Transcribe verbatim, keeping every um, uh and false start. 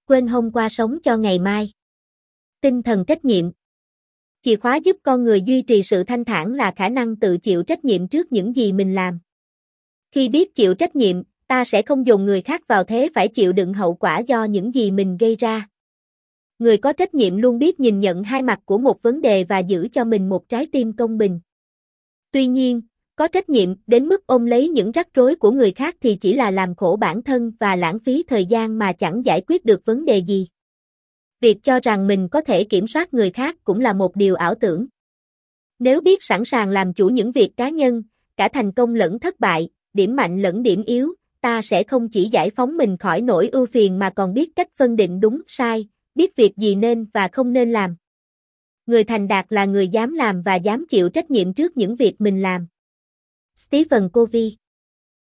quên hôm qua sống cho ngày mai. Tinh thần trách nhiệm. Chìa khóa giúp con người duy trì sự thanh thản là khả năng tự chịu trách nhiệm trước những gì mình làm. Khi biết chịu trách nhiệm, ta sẽ không dồn người khác vào thế phải chịu đựng hậu quả do những gì mình gây ra. Người có trách nhiệm luôn biết nhìn nhận hai mặt của một vấn đề và giữ cho mình một trái tim công bình. Tuy nhiên, có trách nhiệm đến mức ôm lấy những rắc rối của người khác thì chỉ là làm khổ bản thân và lãng phí thời gian mà chẳng giải quyết được vấn đề gì. Việc cho rằng mình có thể kiểm soát người khác cũng là một điều ảo tưởng. Nếu biết sẵn sàng làm chủ những việc cá nhân, cả thành công lẫn thất bại, điểm mạnh lẫn điểm yếu, ta sẽ không chỉ giải phóng mình khỏi nỗi ưu phiền mà còn biết cách phân định đúng, sai, biết việc gì nên và không nên làm. Người thành đạt là người dám làm và dám chịu trách nhiệm trước những việc mình làm. Stephen Covey